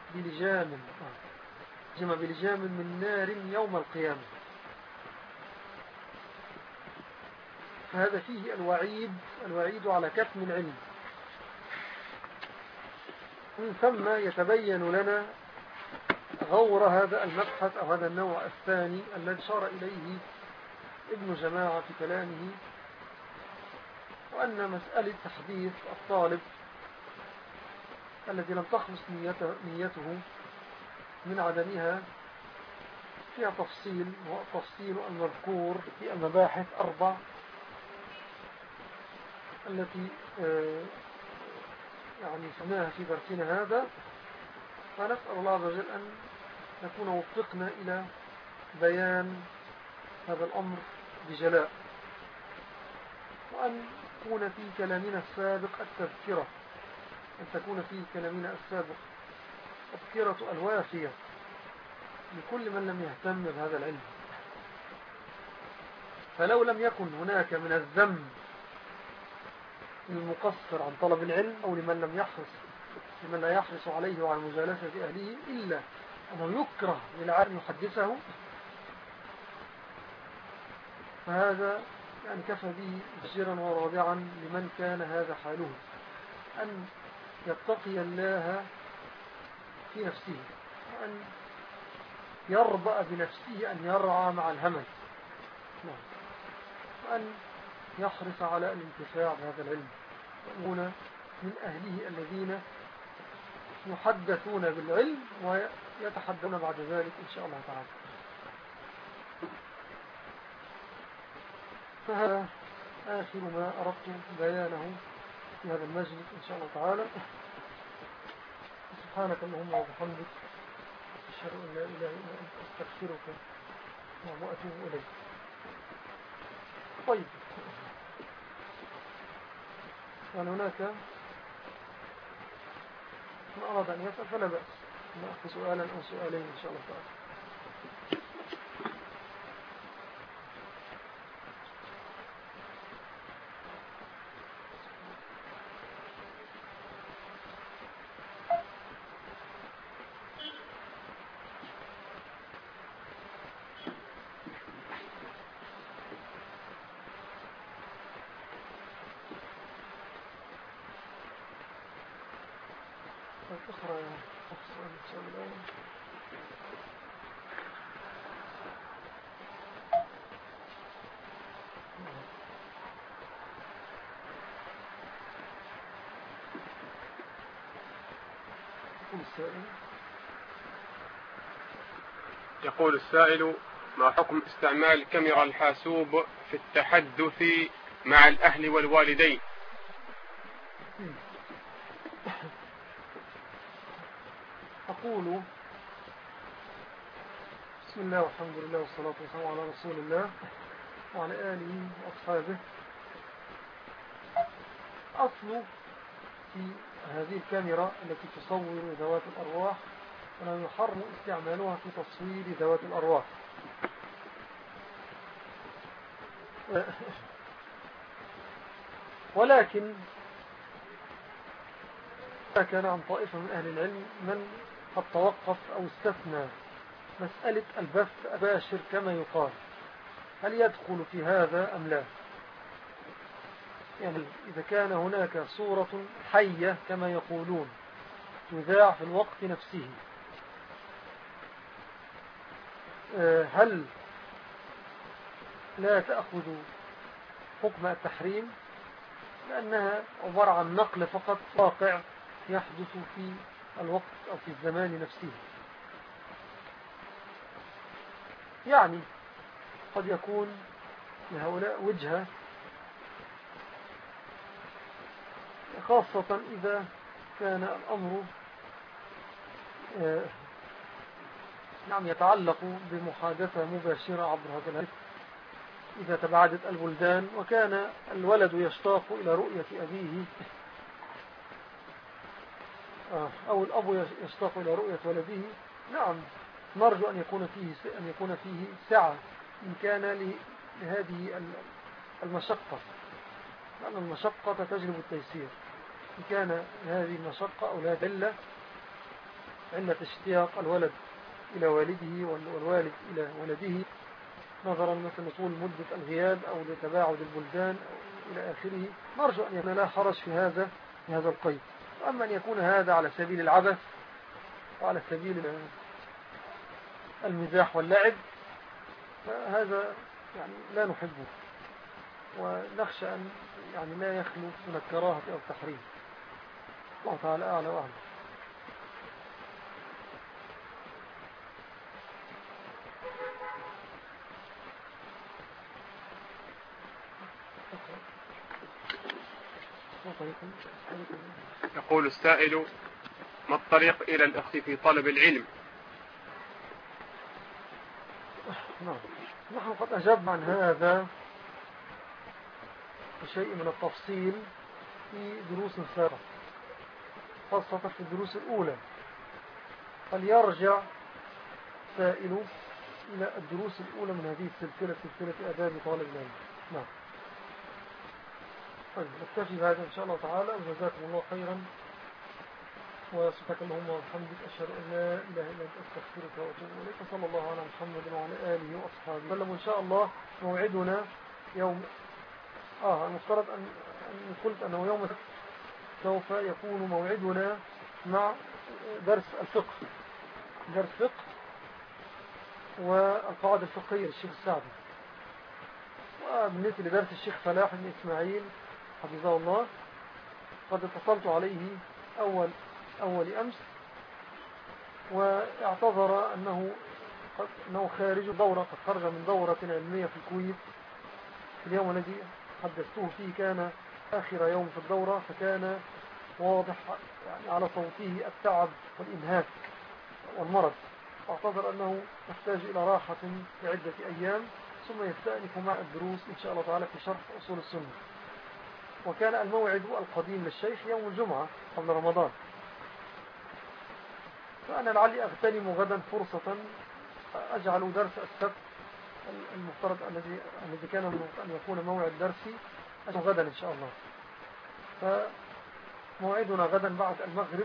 B: بلجام من نار يوم القيامة. فهذا فيه الوعيد على كتم العلم. من ثم يتبين لنا غور هذا المبحث أو هذا النوع الثاني الذي شار إليه ابن جماعة في كلامه، وأن مسألة تحديث الطالب الذي لم تخلص نيته من عدمها فيها تفصيل، وهو التفصيل المذكور في المباحث 4 التي يعني سماها في درسنا هذا. فنسأل الله عز وجل أن نكون وفقنا إلى بيان هذا الأمر بجلاء، وأن تكون في كلامنا السابق التذكرة، أن تكون في كلامنا السابق التذكرة الوافية لكل من لم يهتم بهذا العلم. فلو لم يكن هناك من الذم المقصر عن طلب العلم أو لمن لا يحرص عليه وعلى مجالسة أهله، إلا أنه يكره للعالم يحدثه، فهذا يعني كفى به بشيرا ورابعا لمن كان هذا حاله، أن يتقي الله في نفسه، وأن يربأ بنفسه أن يرعى مع الهمل، وأن يحرص على الانتفاع بهذا العلم، وأن من أهله الذين يحدثون بالعلم ويتحدثون بعد ذلك إن شاء الله تعالى. فهذا آخر ما أردت بيانه في هذا المجلس إن شاء الله تعالى. سبحانك اللهم وبحمدك، أشهد أن لا إله إلا أنت، أستغفرك وأتوب إليك. طيب، وأن هناك من أراد أن يسأل فلا بأس، نأخذ سؤالا أو سؤالين إن شاء الله تعالى.
A: يقول السائل: ما حكم استعمال كاميرا الحاسوب في التحدث مع الأهل والوالدين؟
B: أقول: بسم الله والحمد لله والصلاة والسلام على رسول الله وعلى آله وأصحابه. أصل في هذه الكاميرا التي تصور ذوات الأرواح أنه يحرم استعمالها في تصوير ذوات الأرواح، ولكن كان عن طائفة من أهل العلم من قد توقف أو استثنى مسألة البث الباشر كما يقال، هل يدخل في هذا أم لا؟ يعني إذا كان هناك صورة حية كما يقولون تذاع في الوقت نفسه، هل لا تأخذ حكم التحريم، لأنها عبارة عن نقل فقط واقع يحدث في الوقت أو في الزمان نفسه؟ يعني قد يكون لهؤلاء وجهة، خاصة إذا كان الأمر نعم يتعلق بمحادثة مباشرة عبر هذا الهاتف إذا تباعدت البلدان، وكان الولد يشتاق إلى رؤية أبيه أو الأب يشتاق إلى رؤية ولده. نعم نرجو أن يكون فيه سعة إن كان لهذه المشقة، لأن المشقة تجلب التيسير. إن كان هذه المشقة أو لا علة اشتياق الولد إلى والده والوالد إلى ولده، نظرا مثلا طول مدة الغياب أو لتباعد البلدان أو إلى آخره، نرجو أن يكون لا حرج في هذا القيد. أما أن يكون هذا على سبيل العبث وعلى سبيل المزاح واللعب، فهذا يعني لا نحبه، ونخشى أن يعني لا يخلو من الكراهة أو التحريم. الله تعالى أعلى وأعلم.
A: يقول السائل: ما الطريق إلى الأخذ في طلب العلم؟
B: نحن قد أجبنا عن هذا بشيء من التفصيل في دروس سابقة، خاصة في الدروس الأولى. فليرجع سائل إلى الدروس الأولى من هذه السلسلة، سلسلة آداب طالب العلم. نعم. طيب نكتفي بهذا إن شاء الله تعالى، وجزاكم الله خيرا، وسبحانك اللهم وبحمدك، أشهد أن لا إله إلا أنت، أستغفرك وأتوب إليك. صلى الله على محمد وعلى آله وأصحابه وسلم. وإن شاء الله موعدنا يوم المفترض أن قلت أنه يوم سوف يكون موعدنا مع درس الفقه، درس فقه والقواعد الفقهية للشيخ السعدي. وبالنسبة لدرس الشيخ فلاح بن إسماعيل حفظه الله، قد اتصلت عليه أول أمس، واعتذر أنه خارج دورة، قد خرج من دورة علمية في الكويت. في اليوم الذي حدثته فيه كان آخر يوم في الدورة، فكان واضح يعني على صوته التعب والإنهاك والمرض، واعتذر أنه يحتاج إلى راحة لعدة أيام، ثم يستأنف مع الدروس إن شاء الله تعالى في شرح أصول السنة. وكان الموعد القديم للشيخ يوم الجمعة قبل رمضان، فأنا لعلي أغتنم غدا فرصة أجعل درس السبت المفترض الذي كان أن يكون موعد درسي غدا إن شاء الله. فموعدنا غدا بعد المغرب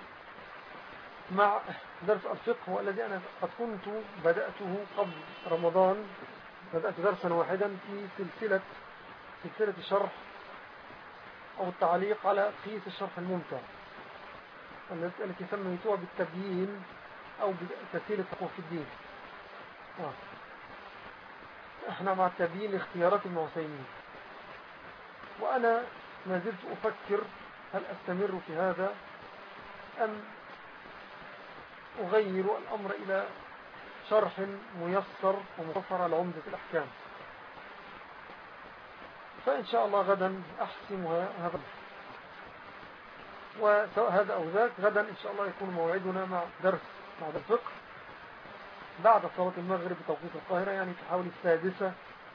B: مع درس الفقه، والذي أنا قد كنت بدأته قبل رمضان، بدأت درسا واحدا في سلسلة شرح أو التعليق على قيس الشرح الممتع، التي سميتها بالتبيين أو بتسهيل التفقه في الدين. احنا مع التبيين لاختيارات ابن عثيمين، وأنا ما زلت أفكر هل أستمر في هذا أم أغير الأمر إلى شرح ميسر ومختصر على عمدة الأحكام. فإن شاء الله غدا أحسم هذا، وسواء هذا أو ذاك غدا إن شاء الله يكون موعدنا مع درس الفقه بعد صلاة المغرب بتوقيت القاهرة، يعني في حوالي 6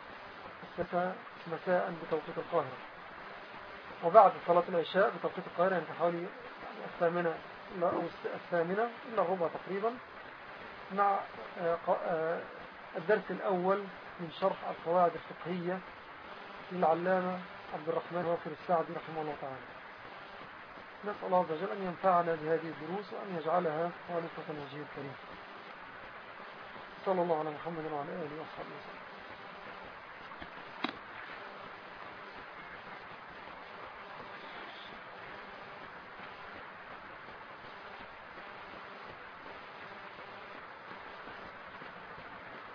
B: مساء بتوقيت القاهرة، وبعد صلاة العشاء بتوقيت القاهرة يعني في حوالي 8 أو 8 إلا ربع تقريبا، مع الدرس الأول من شرح القواعد الفقهية للعلامة عبد الرحمن وافر السعدي رحمه الله تعالى. نسأل الله عز وجل أن ينفعنا بهذه الدروس وأن يجعلها خالصة وجهه الكريم. صلى الله على محمد وعلى آله وصحبه وسلم.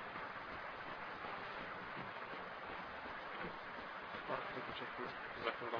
A: جزاكم الله